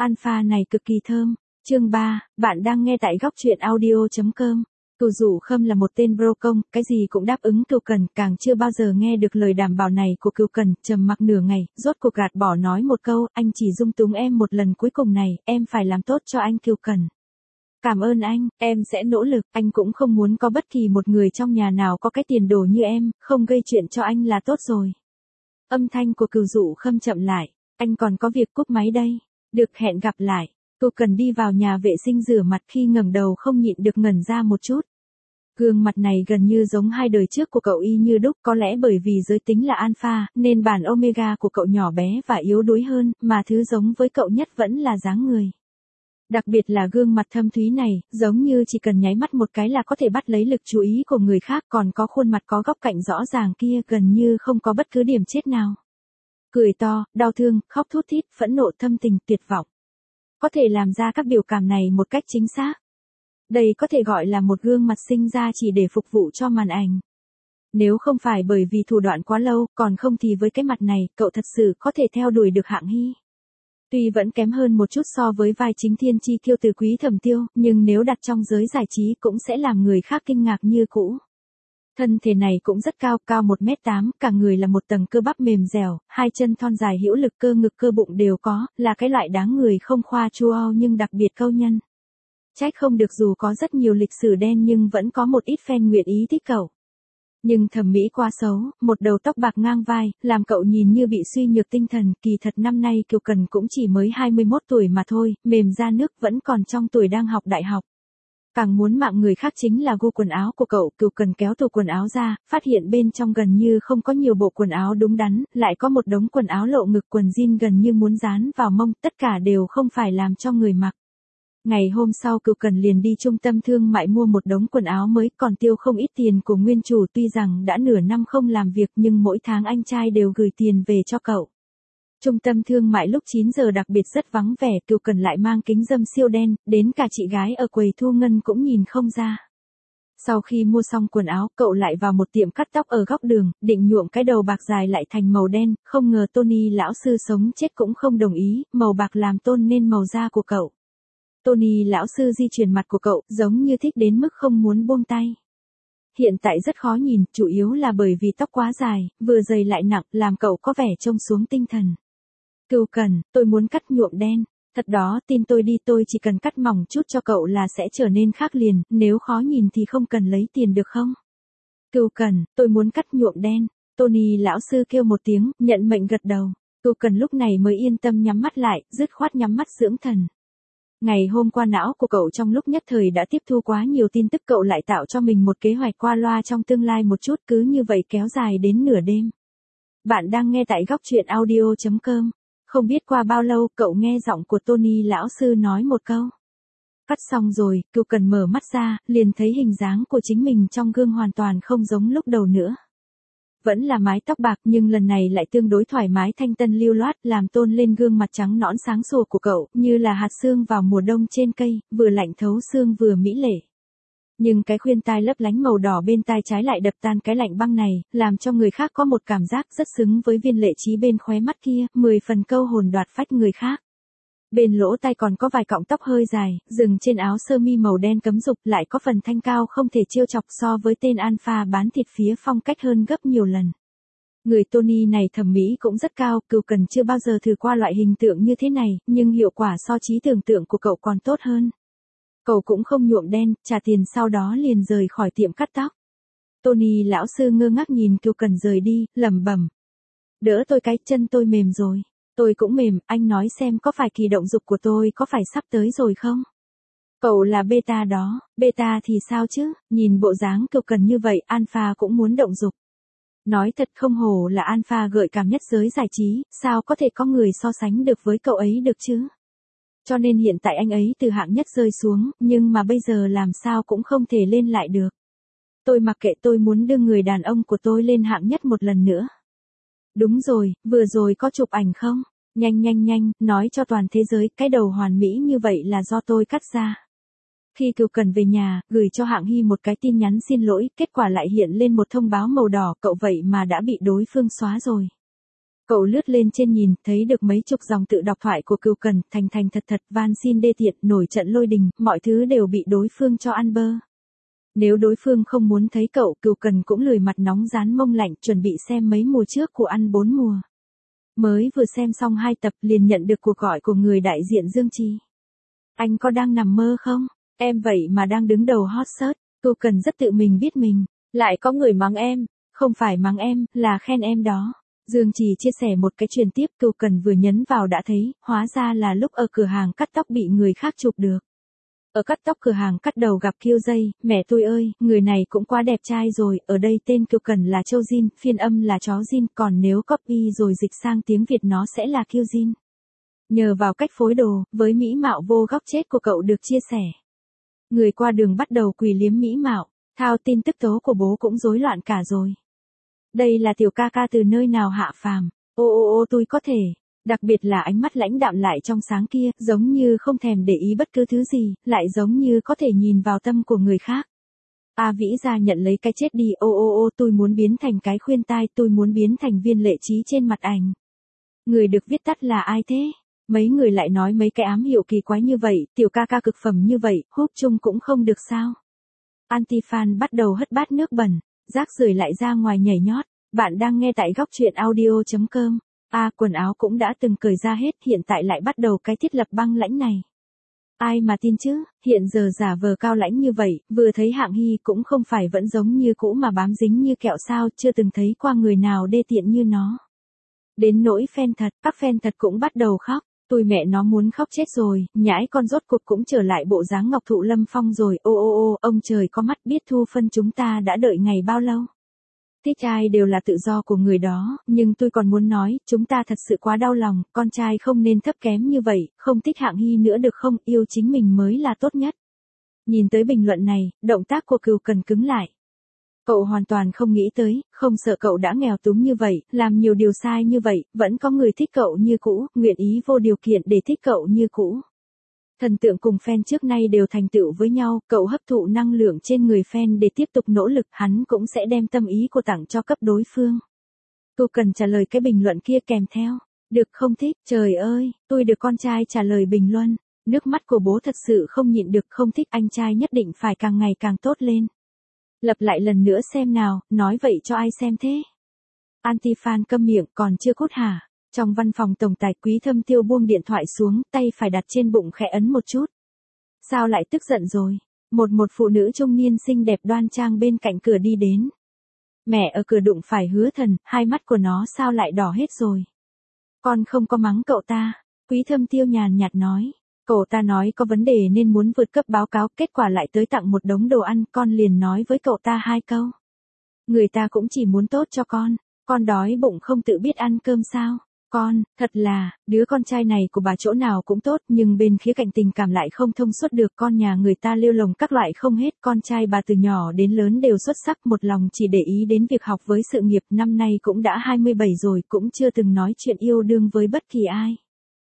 Alpha này cực kỳ thơm. Chương 3, bạn đang nghe tại góc truyện audio.com. Cửu Dụ Khâm là một tên bro công, cái gì cũng đáp ứng Cửu Cần, càng chưa bao giờ nghe được lời đảm bảo này của Cửu Cần, trầm mặc nửa ngày, rốt cuộc gạt bỏ nói một câu, anh chỉ dung túng em một lần cuối cùng này, em phải làm tốt cho anh Cửu Cần. Cảm ơn anh, em sẽ nỗ lực, anh cũng không muốn có bất kỳ một người trong nhà nào có cái tiền đồ như em, không gây chuyện cho anh là tốt rồi. Âm thanh của Cửu Dụ Khâm chậm lại, anh còn có việc cúp máy đây, được hẹn gặp lại. Cửu Cần đi vào nhà vệ sinh rửa mặt khi ngẩng đầu không nhịn được ngẩn ra một chút. Gương mặt này gần như giống hai đời trước của cậu y như đúc, có lẽ bởi vì giới tính là alpha, nên bản omega của cậu nhỏ bé và yếu đuối hơn, mà thứ giống với cậu nhất vẫn là dáng người. Đặc biệt là gương mặt thâm thúy này, giống như chỉ cần nháy mắt một cái là có thể bắt lấy lực chú ý của người khác, còn có khuôn mặt có góc cạnh rõ ràng kia gần như không có bất cứ điểm chết nào. Cười to, đau thương, khóc thút thít, phẫn nộ, thâm tình, tuyệt vọng. Có thể làm ra các biểu cảm này một cách chính xác. Đây có thể gọi là một gương mặt sinh ra chỉ để phục vụ cho màn ảnh. Nếu không phải bởi vì thủ đoạn quá lâu, còn không thì với cái mặt này, cậu thật sự có thể theo đuổi được hạng hy. Tuy vẫn kém hơn một chút so với vai chính thiên chi kiêu từ Quý Thẩm Tiêu, nhưng nếu đặt trong giới giải trí cũng sẽ làm người khác kinh ngạc như cũ. Thân thể này cũng rất cao, cao 1m8, cả người là một tầng cơ bắp mềm dẻo, hai chân thon dài hữu lực, cơ ngực cơ bụng đều có, là cái loại đáng người không khoa trua nhưng đặc biệt câu nhân. Trách không được dù có rất nhiều lịch sử đen nhưng vẫn có một ít fan nguyện ý thích cậu. Nhưng thẩm mỹ quá xấu, một đầu tóc bạc ngang vai, làm cậu nhìn như bị suy nhược tinh thần, kỳ thật năm nay Cửu Cần cũng chỉ mới 21 tuổi mà thôi, mềm da nước vẫn còn trong tuổi đang học đại học. Càng muốn mạng người khác chính là gu quần áo của cậu, Cửu Cần kéo tủ quần áo ra, phát hiện bên trong gần như không có nhiều bộ quần áo đúng đắn, lại có một đống quần áo lộ ngực quần jean gần như muốn dán vào mông, tất cả đều không phải làm cho người mặc. Ngày hôm sau Cửu Cần liền đi trung tâm thương mại mua một đống quần áo mới, còn tiêu không ít tiền của nguyên chủ, tuy rằng đã nửa năm không làm việc nhưng mỗi tháng anh trai đều gửi tiền về cho cậu. Trung tâm thương mại lúc 9 giờ đặc biệt rất vắng vẻ, Cửu Cần lại mang kính râm siêu đen, đến cả chị gái ở quầy thu ngân cũng nhìn không ra. Sau khi mua xong quần áo, cậu lại vào một tiệm cắt tóc ở góc đường, định nhuộm cái đầu bạc dài lại thành màu đen, không ngờ Tony lão sư sống chết cũng không đồng ý, màu bạc làm tôn nên màu da của cậu. Tony lão sư di chuyển mặt của cậu, giống như thích đến mức không muốn buông tay. Hiện tại rất khó nhìn, chủ yếu là bởi vì tóc quá dài, vừa dày lại nặng, làm cậu có vẻ trông xuống tinh thần. Cửu Cần, tôi muốn cắt nhuộm đen. Thật đó, tin tôi đi, tôi chỉ cần cắt mỏng chút cho cậu là sẽ trở nên khác liền, nếu khó nhìn thì không cần lấy tiền được không? Cửu Cần, tôi muốn cắt nhuộm đen. Tony lão sư kêu một tiếng, nhận mệnh gật đầu. Cửu Cần lúc này mới yên tâm nhắm mắt lại, dứt khoát nhắm mắt dưỡng thần. Ngày hôm qua não của cậu trong lúc nhất thời đã tiếp thu quá nhiều tin tức, cậu lại tạo cho mình một kế hoạch qua loa trong tương lai một chút, cứ như vậy kéo dài đến nửa đêm. Bạn đang nghe tại góc truyện audio.com. Không biết qua bao lâu cậu nghe giọng của Tony lão sư nói một câu. Cắt xong rồi, Cửu Cần mở mắt ra, liền thấy hình dáng của chính mình trong gương hoàn toàn không giống lúc đầu nữa. Vẫn là mái tóc bạc nhưng lần này lại tương đối thoải mái thanh tân lưu loát, làm tôn lên gương mặt trắng nõn sáng sủa của cậu, như là hạt sương vào mùa đông trên cây, vừa lạnh thấu xương vừa mỹ lệ. Nhưng cái khuyên tai lấp lánh màu đỏ bên tai trái lại đập tan cái lạnh băng này, làm cho người khác có một cảm giác rất xứng với viên lệ trí bên khóe mắt kia, 10 phần câu hồn đoạt phách người khác. Bên lỗ tai còn có vài cọng tóc hơi dài, dừng trên áo sơ mi màu đen cấm dục, lại có phần thanh cao không thể trêu chọc, so với tên alpha bán thịt phía phong cách hơn gấp nhiều lần. Người Tony này thẩm mỹ cũng rất cao, Cửu Cần chưa bao giờ thử qua loại hình tượng như thế này, nhưng hiệu quả so trí tưởng tượng của cậu còn tốt hơn. Cậu cũng không nhuộm đen, trả tiền sau đó liền rời khỏi tiệm cắt tóc. Tony lão sư ngơ ngác nhìn Cửu Cần rời đi, lẩm bẩm. Đỡ tôi cái, chân tôi mềm rồi. Tôi cũng mềm, anh nói xem có phải kỳ động dục của tôi có phải sắp tới rồi không? Cậu là beta đó, beta thì sao chứ, nhìn bộ dáng Cửu Cần như vậy, alpha cũng muốn động dục. Nói thật không hổ là alpha gợi cảm nhất giới giải trí, sao có thể có người so sánh được với cậu ấy được chứ? Cho nên hiện tại anh ấy từ hạng nhất rơi xuống, nhưng mà bây giờ làm sao cũng không thể lên lại được. Tôi mặc kệ, tôi muốn đưa người đàn ông của tôi lên hạng nhất một lần nữa. Đúng rồi, vừa rồi có chụp ảnh không? Nhanh nhanh nhanh, nói cho toàn thế giới, cái đầu hoàn mỹ như vậy là do tôi cắt ra. Khi Cửu Cần về nhà, gửi cho Hạng Hy một cái tin nhắn xin lỗi, kết quả lại hiện lên một thông báo màu đỏ, cậu vậy mà đã bị đối phương xóa rồi. Cậu lướt lên trên nhìn, thấy được mấy chục dòng tự đọc thoại của Cừu Cần, thành thành thật thật, van xin đê tiện, nổi trận lôi đình, mọi thứ đều bị đối phương cho ăn bơ. Nếu đối phương không muốn thấy cậu, Cừu Cần cũng lười mặt nóng rán mông lạnh, chuẩn bị xem mấy mùa trước của ăn 4 mùa. Mới vừa xem xong 2 tập liền nhận được cuộc gọi của người đại diện Dương Trì. Anh có đang nằm mơ không? Em vậy mà đang đứng đầu hot search. Cừu Cần rất tự mình biết mình. Lại có người mắng em. Không phải mắng em, là khen em đó. Dương Trì chia sẻ một cái truyền tiếp, Cừu Cần vừa nhấn vào đã thấy, hóa ra là lúc ở cửa hàng cắt tóc bị người khác chụp được. Ở cắt tóc cửa hàng cắt đầu gặp Kiêu Dây, mẹ tôi ơi, người này cũng quá đẹp trai rồi, ở đây tên Cừu Cần là Châu Jin, phiên âm là chó Jin, còn nếu copy rồi dịch sang tiếng Việt nó sẽ là Kiêu Jin. Nhờ vào cách phối đồ, với mỹ mạo vô góc chết của cậu được chia sẻ. Người qua đường bắt đầu quỳ liếm mỹ mạo, thao tin tức tố của bố cũng rối loạn cả rồi. Đây là tiểu ca ca từ nơi nào hạ phàm, ô tôi có thể. Đặc biệt là ánh mắt lãnh đạm lại trong sáng kia, giống như không thèm để ý bất cứ thứ gì, lại giống như có thể nhìn vào tâm của người khác. A Vĩ ra nhận lấy cái chết đi, ô tôi muốn biến thành cái khuyên tai, tôi muốn biến thành viên lệ trí trên mặt ảnh. Người được viết tắt là ai thế? Mấy người lại nói mấy cái ám hiệu kỳ quái như vậy, tiểu ca ca cực phẩm như vậy, húp chung cũng không được sao? Anti-fan bắt đầu hất bát nước bẩn, rác rưởi lại ra ngoài nhảy nhót. Bạn đang nghe tại góc truyện audio.com. Quần áo cũng đã từng cởi ra hết, hiện tại lại bắt đầu cái thiết lập băng lãnh này. Ai mà tin chứ, hiện giờ giả vờ cao lãnh như vậy, vừa thấy Hạng Hy cũng không phải vẫn giống như cũ mà bám dính như kẹo sao, chưa từng thấy qua người nào đê tiện như nó. Đến nỗi fan thật, các fan thật cũng bắt đầu khóc. Tôi mẹ nó muốn khóc chết rồi, nhãi con rốt cuộc cũng trở lại bộ dáng Ngọc Thụ Lâm Phong rồi, ô, ông trời có mắt biết Thu Phân chúng ta đã đợi ngày bao lâu. Thích ai đều là tự do của người đó, nhưng tôi còn muốn nói, chúng ta thật sự quá đau lòng, con trai không nên thấp kém như vậy, không thích Hạng Hy nữa được không, yêu chính mình mới là tốt nhất. Nhìn tới bình luận này, động tác của Cừu Cần cứng lại. Cậu hoàn toàn không nghĩ tới, không sợ cậu đã nghèo túng như vậy, làm nhiều điều sai như vậy, vẫn có người thích cậu như cũ, nguyện ý vô điều kiện để thích cậu như cũ. Thần tượng cùng fan trước nay đều thành tựu với nhau, cậu hấp thụ năng lượng trên người fan để tiếp tục nỗ lực, hắn cũng sẽ đem tâm ý của tặng cho cấp đối phương. Cừu Cần trả lời cái bình luận kia kèm theo, được không thích, trời ơi, tôi được con trai trả lời bình luận, nước mắt của bố thật sự không nhịn được, không thích anh trai nhất định phải càng ngày càng tốt lên. Lặp lại lần nữa xem nào, nói vậy cho ai xem thế? Anti-fan câm miệng, còn chưa cút hả? Trong văn phòng tổng tài Quý Thâm Tiêu buông điện thoại xuống, tay phải đặt trên bụng khẽ ấn một chút. Sao lại tức giận rồi? Một phụ nữ trung niên xinh đẹp đoan trang bên cạnh cửa đi đến. Mẹ ở cửa đụng phải Hứa Thần, hai mắt của nó sao lại đỏ hết rồi? Con không có mắng cậu ta. Quý Thâm Tiêu nhàn nhạt nói. Cậu ta nói có vấn đề nên muốn vượt cấp báo cáo, kết quả lại tới tặng một đống đồ ăn, con liền nói với cậu ta 2 câu. Người ta cũng chỉ muốn tốt cho con đói bụng không tự biết ăn cơm sao? Con, thật là, đứa con trai này của bà chỗ nào cũng tốt, nhưng bên khía cạnh tình cảm lại không thông suốt được, con nhà người ta lêu lồng các loại không hết, con trai bà từ nhỏ đến lớn đều xuất sắc, một lòng chỉ để ý đến việc học với sự nghiệp, năm nay cũng đã 27 rồi, cũng chưa từng nói chuyện yêu đương với bất kỳ ai.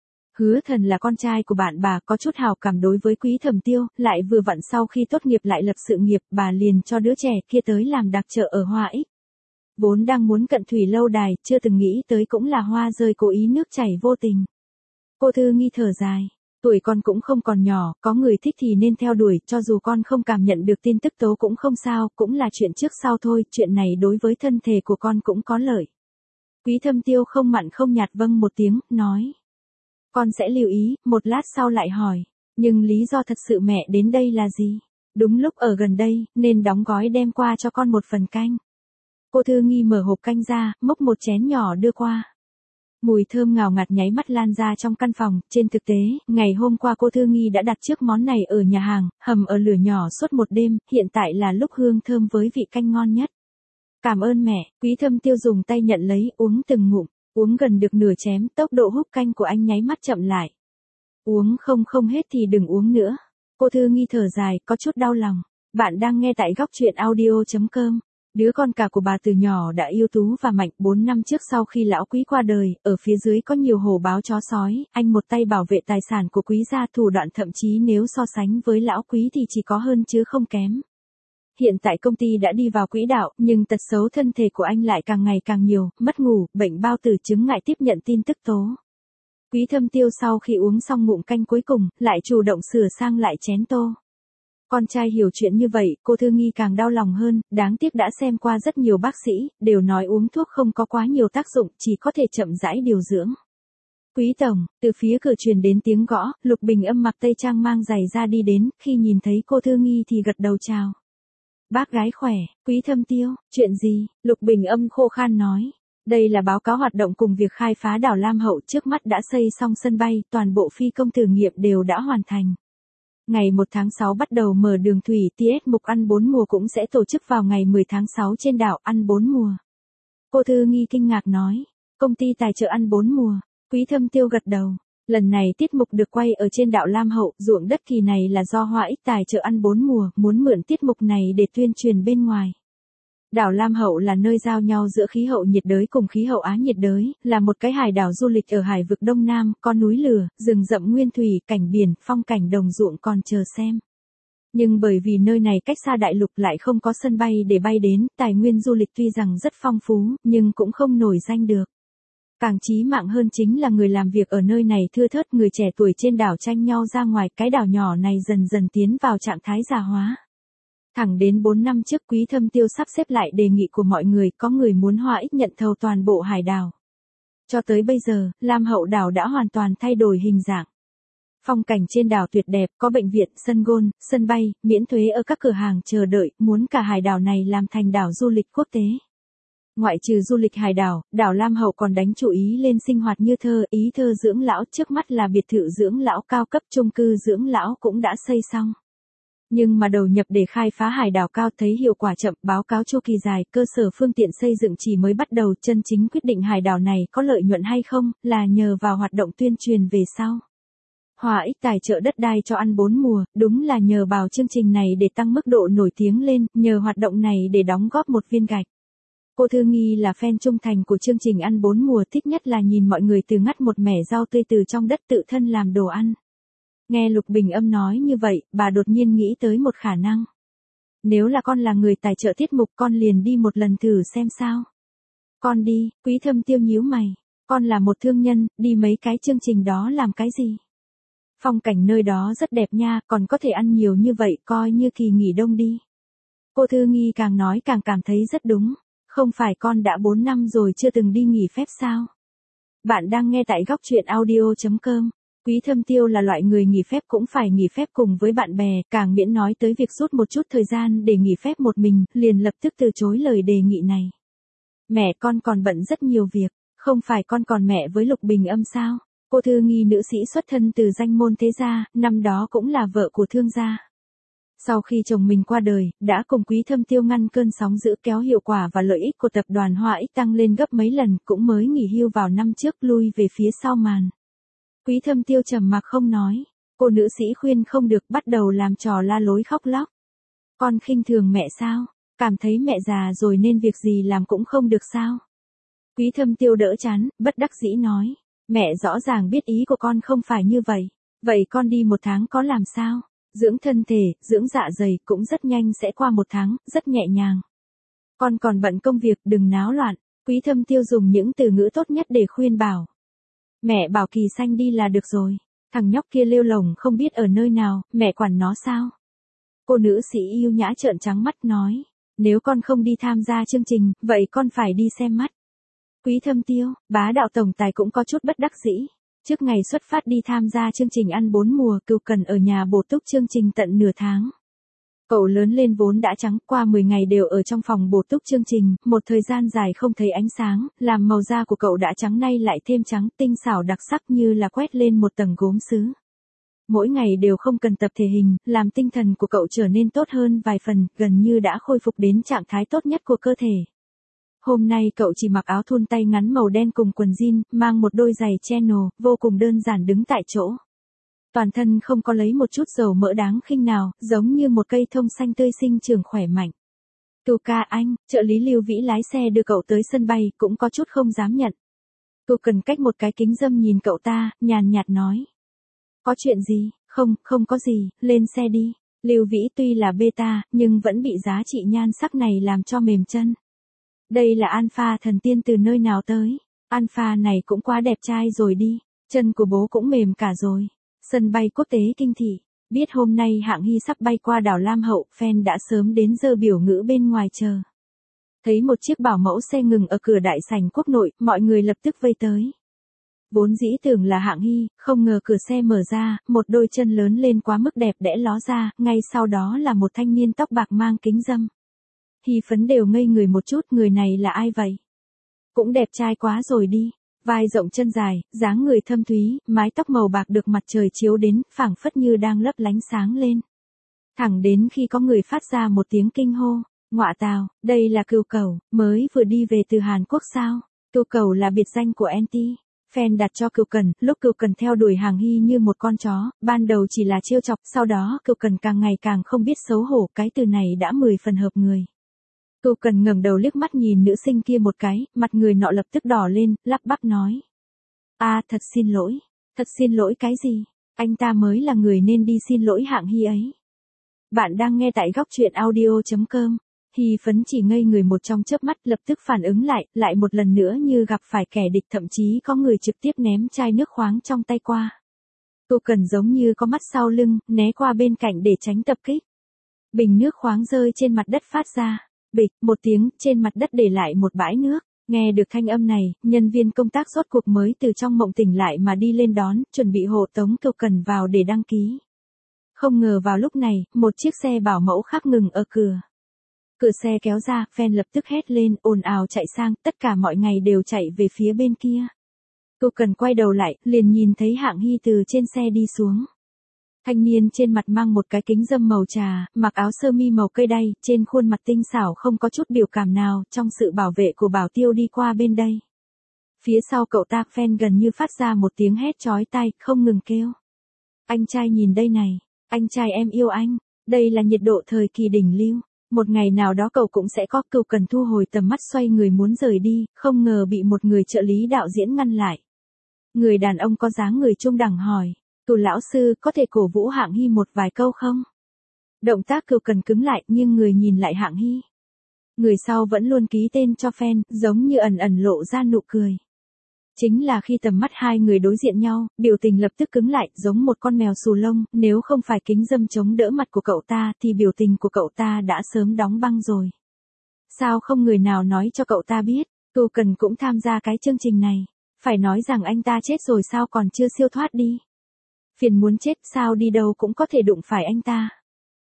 Hứa Thần là con trai của bạn bà, có chút hào cảm đối với Quý Thẩm Tiêu, lại vừa vặn sau khi tốt nghiệp lại lập sự nghiệp, bà liền cho đứa trẻ kia tới làm đặc trợ ở Hoa Ích. Vốn đang muốn cận thủy lâu đài, chưa từng nghĩ tới cũng là hoa rơi cố ý nước chảy vô tình. Cô Thư Nghi thở dài, tuổi con cũng không còn nhỏ, có người thích thì nên theo đuổi, cho dù con không cảm nhận được tin tức tố cũng không sao, cũng là chuyện trước sau thôi, chuyện này đối với thân thể của con cũng có lợi. Quý Thâm Tiêu không mặn không nhạt vâng một tiếng, nói. Con sẽ lưu ý, một lát sau lại hỏi, nhưng lý do thật sự mẹ đến đây là gì? Đúng lúc ở gần đây, nên đóng gói đem qua cho con một phần canh. Cô Thư Nghi mở hộp canh ra, múc một chén nhỏ đưa qua. Mùi thơm ngào ngạt nháy mắt lan ra trong căn phòng, trên thực tế, ngày hôm qua cô Thư Nghi đã đặt trước món này ở nhà hàng, hầm ở lửa nhỏ suốt một đêm, hiện tại là lúc hương thơm với vị canh ngon nhất. Cảm ơn mẹ, Quý Thâm Tiêu dùng tay nhận lấy, uống từng ngụm, uống gần được nửa chén, tốc độ húp canh của anh nháy mắt chậm lại. Uống không hết thì đừng uống nữa. Cô Thư Nghi thở dài, có chút đau lòng. Bạn đang nghe tại góc truyện audio.com. Đứa con cả của bà từ nhỏ đã ưu tú và mạnh, 4 năm trước sau khi lão Quý qua đời, ở phía dưới có nhiều hổ báo chó sói, anh một tay bảo vệ tài sản của Quý gia, thủ đoạn thậm chí nếu so sánh với lão Quý thì chỉ có hơn chứ không kém. Hiện tại công ty đã đi vào quỹ đạo, nhưng tật xấu thân thể của anh lại càng ngày càng nhiều, mất ngủ, bệnh bao tử chứng ngại tiếp nhận tin tức tố. Quý Thâm Tiêu sau khi uống xong ngụm canh cuối cùng, lại chủ động sửa sang lại chén tô. Con trai hiểu chuyện như vậy, cô Thư Nghi càng đau lòng hơn, đáng tiếc đã xem qua rất nhiều bác sĩ, đều nói uống thuốc không có quá nhiều tác dụng, chỉ có thể chậm rãi điều dưỡng. Quý tổng, từ phía cửa truyền đến tiếng gõ, Lục Bình Âm mặc tây trang mang giày ra đi đến, khi nhìn thấy cô Thư Nghi thì gật đầu chào. Bác gái khỏe, Quý Thâm Tiêu, chuyện gì? Lục Bình Âm khô khan nói. Đây là báo cáo hoạt động cùng việc khai phá đảo Lam Hậu, trước mắt đã xây xong sân bay, toàn bộ phi công thử nghiệm đều đã hoàn thành. Ngày 1 tháng 6 bắt đầu mở đường thủy, TS mục ăn 4 mùa cũng sẽ tổ chức vào ngày 10 tháng 6 trên đảo ăn 4 mùa. Cô Thư Nghi kinh ngạc nói, công ty tài trợ ăn 4 mùa. Quý Thâm Tiêu gật đầu. Lần này tiết mục được quay ở trên đảo Lam Hậu, ruộng đất kỳ này là do Hoa Ích tài trợ ăn 4 mùa, muốn mượn tiết mục này để tuyên truyền bên ngoài. Đảo Lam Hậu là nơi giao nhau giữa khí hậu nhiệt đới cùng khí hậu Á nhiệt đới, là một cái hải đảo du lịch ở hải vực Đông Nam, có núi lửa, rừng rậm nguyên thủy, cảnh biển, phong cảnh đồng ruộng còn chờ xem. Nhưng bởi vì nơi này cách xa đại lục lại không có sân bay để bay đến, tài nguyên du lịch tuy rằng rất phong phú, nhưng cũng không nổi danh được. Càng chí mạng hơn chính là người làm việc ở nơi này thưa thớt, người trẻ tuổi trên đảo tranh nhau ra ngoài, cái đảo nhỏ này dần dần tiến vào trạng thái già hóa. Thẳng đến 4 năm trước Quý Thâm Tiêu sắp xếp lại đề nghị của mọi người, có người muốn Hoa Ích nhận thầu toàn bộ hải đảo. Cho tới bây giờ, Lam Hậu đảo đã hoàn toàn thay đổi hình dạng. Phong cảnh trên đảo tuyệt đẹp, có bệnh viện, sân golf, sân bay, miễn thuế ở các cửa hàng chờ đợi, muốn cả hải đảo này làm thành đảo du lịch quốc tế. Ngoại trừ du lịch hải đảo, đảo Lam Hậu còn đánh chú ý lên sinh hoạt như thơ, ý thơ dưỡng lão, trước mắt là biệt thự dưỡng lão cao cấp, chung cư dưỡng lão cũng đã xây xong. Nhưng mà đầu nhập để khai phá hải đảo cao thấy hiệu quả chậm, báo cáo chu kỳ dài, cơ sở phương tiện xây dựng chỉ mới bắt đầu, chân chính quyết định hải đảo này có lợi nhuận hay không, là nhờ vào hoạt động tuyên truyền về sau. Hoa Ích tài trợ đất đai cho ăn 4 mùa, đúng là nhờ vào chương trình này để tăng mức độ nổi tiếng lên, nhờ hoạt động này để đóng góp một viên gạch. Cô Thư Nghi là fan trung thành của chương trình ăn 4 mùa, thích nhất là nhìn mọi người từ ngắt một mẻ rau tươi từ trong đất tự thân làm đồ ăn. Nghe Lục Bình Âm nói như vậy, bà đột nhiên nghĩ tới một khả năng. Nếu là con là người tài trợ tiết mục, con liền đi một lần thử xem sao. Con đi, Quý Thâm Tiêu nhíu mày. Con là một thương nhân, đi mấy cái chương trình đó làm cái gì? Phong cảnh nơi đó rất đẹp nha, còn có thể ăn nhiều như vậy, coi như kỳ nghỉ đông đi. Cô Thư Nghi càng nói càng cảm thấy rất đúng. Không phải con đã 4 năm rồi chưa từng đi nghỉ phép sao? Bạn đang nghe tại góc truyện audio.com. Quý Thâm Tiêu là loại người nghỉ phép cũng phải nghỉ phép cùng với bạn bè, càng miễn nói tới việc rút một chút thời gian để nghỉ phép một mình, liền lập tức từ chối lời đề nghị này. Mẹ con còn bận rất nhiều việc, không phải con còn mẹ với Lục Bình Âm sao? Cô Thư Nghi nữ sĩ xuất thân từ danh môn thế gia, năm đó cũng là vợ của thương gia. Sau khi chồng mình qua đời, đã cùng Quý Thâm Tiêu ngăn cơn sóng dữ, kéo hiệu quả và lợi ích của tập đoàn Hoa Ích tăng lên gấp mấy lần, cũng mới nghỉ hưu vào năm trước, lui về phía sau màn. Quý Thâm Tiêu trầm mặc không nói, cô nữ sĩ khuyên không được, bắt đầu làm trò la lối khóc lóc. Con khinh thường mẹ sao? Cảm thấy mẹ già rồi nên việc gì làm cũng không được sao? Quý Thâm Tiêu đỡ chán, bất đắc dĩ nói, mẹ rõ ràng biết ý của con không phải như vậy. Vậy con đi 1 tháng có làm sao? Dưỡng thân thể, dưỡng dạ dày cũng rất nhanh sẽ qua 1 tháng, rất nhẹ nhàng. Con còn bận công việc, đừng náo loạn. Quý Thâm Tiêu dùng những từ ngữ tốt nhất để khuyên bảo. Mẹ bảo Kỳ Xanh đi là được rồi. Thằng nhóc kia lêu lổng không biết ở nơi nào, mẹ quản nó sao? Cô nữ sĩ yêu nhã trợn trắng mắt nói. Nếu con không đi tham gia chương trình, vậy con phải đi xem mắt. Quý Thâm Tiêu, bá đạo tổng tài cũng có chút bất đắc dĩ. Trước ngày xuất phát đi tham gia chương trình ăn 4 mùa, Cừu Cần ở nhà bổ túc chương trình tận nửa tháng. Cậu lớn lên vốn đã trắng, qua 10 ngày đều ở trong phòng bổ túc chương trình, một thời gian dài không thấy ánh sáng, làm màu da của cậu đã trắng nay lại thêm trắng, tinh xảo đặc sắc như là quét lên một tầng gốm sứ. Mỗi ngày đều không cần tập thể hình, làm tinh thần của cậu trở nên tốt hơn vài phần, gần như đã khôi phục đến trạng thái tốt nhất của cơ thể. Hôm nay cậu chỉ mặc áo thun tay ngắn màu đen cùng quần jean, mang một đôi giày Channel, vô cùng đơn giản đứng tại chỗ. Toàn thân không có lấy một chút dầu mỡ đáng khinh nào, giống như một cây thông xanh tươi sinh trưởng khỏe mạnh. Cừu ca anh, trợ lý Lưu Vĩ lái xe đưa cậu tới sân bay, cũng có chút không dám nhận. Cừu Cần cách một cái kính râm nhìn cậu ta, nhàn nhạt nói. Có chuyện gì? Không có gì, lên xe đi. Lưu Vĩ tuy là beta, nhưng vẫn bị giá trị nhan sắc này làm cho mềm chân. Đây là alpha thần tiên từ nơi nào tới? Alpha này cũng quá đẹp trai rồi đi, chân của bố cũng mềm cả rồi. Sân bay quốc tế Kinh Thị, biết hôm nay Hạng Hy sắp bay qua đảo Lam Hậu, fan đã sớm đến giờ biểu ngữ bên ngoài chờ. Thấy một chiếc bảo mẫu xe ngừng ở cửa đại sảnh quốc nội, mọi người lập tức vây tới. Vốn dĩ tưởng là Hạng Hy, không ngờ cửa xe mở ra, một đôi chân lớn lên quá mức đẹp đẽ ló ra, ngay sau đó là một thanh niên tóc bạc mang kính râm. Hy phấn đều ngây người một chút, người này là ai vậy? Cũng đẹp trai quá rồi đi, vai rộng chân dài, dáng người thâm thúy, mái tóc màu bạc được mặt trời chiếu đến, phảng phất như đang lấp lánh sáng lên. Thẳng đến khi có người phát ra một tiếng kinh hô, ngọa tào, đây là Cừu Cẩu, mới vừa đi về từ Hàn Quốc sao? Cừu Cẩu là biệt danh của NT. Fan đặt cho Cừu Cần, lúc Cừu Cần theo đuổi Hạng Hy như một con chó, ban đầu chỉ là trêu chọc, sau đó Cừu Cần càng ngày càng không biết xấu hổ, cái từ này đã 10 phần hợp người. Cừu Cần ngẩng đầu liếc mắt nhìn nữ sinh kia một cái, mặt người nọ lập tức đỏ lên, lắp bắp nói. Thật xin lỗi cái gì, anh ta mới là người nên đi xin lỗi Hạng Hy ấy. Bạn đang nghe tại góc truyện audio.com. Hy phấn chỉ ngây người một trong chớp mắt, lập tức phản ứng lại một lần nữa như gặp phải kẻ địch, thậm chí có người trực tiếp ném chai nước khoáng trong tay qua. Cừu Cần giống như có mắt sau lưng, né qua bên cạnh để tránh tập kích. Bình nước khoáng rơi trên mặt đất phát ra, bịch, một tiếng, trên mặt đất để lại một bãi nước. Nghe được thanh âm này, nhân viên công tác rốt cuộc mới từ trong mộng tỉnh lại mà đi lên đón, chuẩn bị hộ tống Cừu Cần vào để đăng ký. Không ngờ vào lúc này, một chiếc xe bảo mẫu khác ngừng ở cửa. Cửa xe kéo ra, fan lập tức hét lên, ồn ào chạy sang, tất cả mọi ngày đều chạy về phía bên kia. Cừu Cần quay đầu lại, liền nhìn thấy Hạng Hy từ trên xe đi xuống. Thanh niên trên mặt mang một cái kính râm màu trà, mặc áo sơ mi màu cây đay, trên khuôn mặt tinh xảo không có chút biểu cảm nào, trong sự bảo vệ của bảo tiêu đi qua bên đây. Phía sau cậu ta, fan gần như phát ra một tiếng hét chói tai, không ngừng kêu. Anh trai nhìn đây này, anh trai em yêu anh, đây là nhiệt độ thời kỳ đỉnh lưu. Một ngày nào đó cậu cũng sẽ có. Cừu Cần thu hồi tầm mắt xoay người muốn rời đi, không ngờ bị một người trợ lý đạo diễn ngăn lại. Người đàn ông có dáng người trung đẳng hỏi, Cừu lão sư có thể cổ vũ Hạng Hy một vài câu không? Động tác Cừu Cần cứng lại, nhưng người nhìn lại Hạng Hy. Người sau vẫn luôn ký tên cho fan, giống như ẩn ẩn lộ ra nụ cười. Chính là khi tầm mắt hai người đối diện nhau, biểu tình lập tức cứng lại, giống một con mèo xù lông, nếu không phải kính râm chống đỡ mặt của cậu ta thì biểu tình của cậu ta đã sớm đóng băng rồi. Sao không người nào nói cho cậu ta biết, Cừu Cần cũng tham gia cái chương trình này. Phải nói rằng anh ta chết rồi sao còn chưa siêu thoát đi. Phiền muốn chết, sao đi đâu cũng có thể đụng phải anh ta.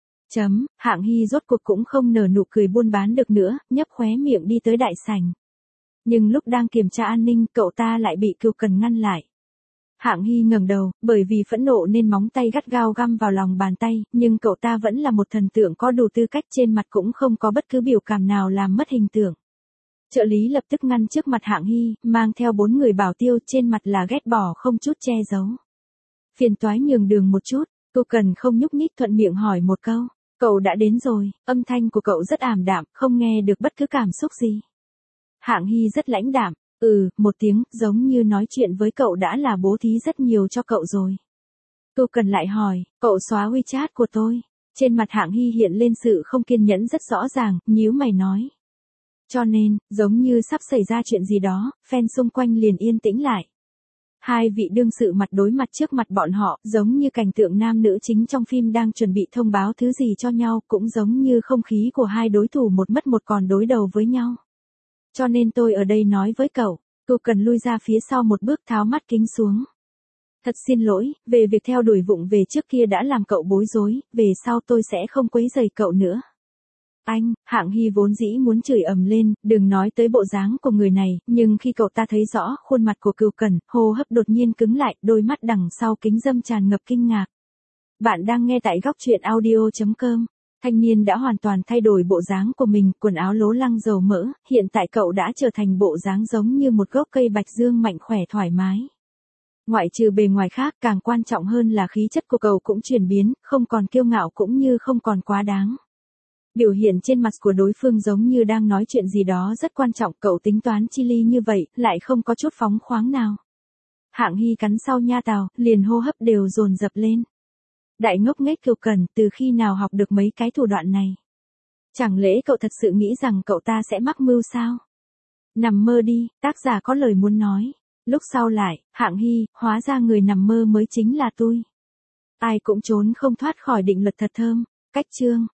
Hạng Hy rốt cuộc cũng không nở nụ cười buôn bán được nữa, nhấp khóe miệng đi tới đại sảnh. Nhưng lúc đang kiểm tra an ninh, cậu ta lại bị Cừu Cần ngăn lại. Hạng Hy ngẩng đầu, bởi vì phẫn nộ nên móng tay gắt gao găm vào lòng bàn tay, nhưng cậu ta vẫn là một thần tượng có đủ tư cách, trên mặt cũng không có bất cứ biểu cảm nào làm mất hình tượng. Trợ lý lập tức ngăn trước mặt Hạng Hy, mang theo 4 người bảo tiêu, trên mặt là ghét bỏ không chút che giấu. Phiền toái nhường đường một chút, Cừu Cần không nhúc nhích, thuận miệng hỏi một câu, cậu đã đến rồi, âm thanh của cậu rất ảm đạm, không nghe được bất cứ cảm xúc gì. Hạng Hy rất lãnh đạm, một tiếng, giống như nói chuyện với cậu đã là bố thí rất nhiều cho cậu rồi. Cừu Cần lại hỏi, cậu xóa WeChat của tôi. Trên mặt Hạng Hy hiện lên sự không kiên nhẫn rất rõ ràng, nhíu mày nói. Cho nên, giống như sắp xảy ra chuyện gì đó, fan xung quanh liền yên tĩnh lại. Hai vị đương sự mặt đối mặt trước mặt bọn họ, giống như cảnh tượng nam nữ chính trong phim đang chuẩn bị thông báo thứ gì cho nhau, cũng giống như không khí của hai đối thủ một mất một còn đối đầu với nhau. Cho nên tôi ở đây nói với cậu, Cừu Cần lui ra phía sau một bước, tháo mắt kính xuống. Thật xin lỗi, về việc theo đuổi vụng về trước kia đã làm cậu bối rối, về sau tôi sẽ không quấy rầy cậu nữa. Anh, Hạng Hy vốn dĩ muốn chửi ầm lên, đừng nói tới bộ dáng của người này, nhưng khi cậu ta thấy rõ khuôn mặt của Cừu Cần, hô hấp đột nhiên cứng lại, đôi mắt đằng sau kính râm tràn ngập kinh ngạc. Bạn đang nghe tại góc truyện audio.com. Thanh niên đã hoàn toàn thay đổi bộ dáng của mình, quần áo lố lăng dầu mỡ, hiện tại cậu đã trở thành bộ dáng giống như một gốc cây bạch dương mạnh khỏe thoải mái. Ngoại trừ bề ngoài khác, càng quan trọng hơn là khí chất của cậu cũng chuyển biến, không còn kiêu ngạo cũng như không còn quá đáng. Biểu hiện trên mặt của đối phương giống như đang nói chuyện gì đó rất quan trọng, cậu tính toán chi ly như vậy, lại không có chút phóng khoáng nào. Hạng Hy cắn sau nha tào, liền hô hấp đều dồn dập lên. Đại ngốc nghếch Kiều Cần, từ khi nào học được mấy cái thủ đoạn này? Chẳng lẽ cậu thật sự nghĩ rằng cậu ta sẽ mắc mưu sao? Nằm mơ đi, tác giả có lời muốn nói. Lúc sau lại, Hạng Hy, hóa ra người nằm mơ mới chính là tôi. Ai cũng trốn không thoát khỏi định luật thật thơm. Cách chương.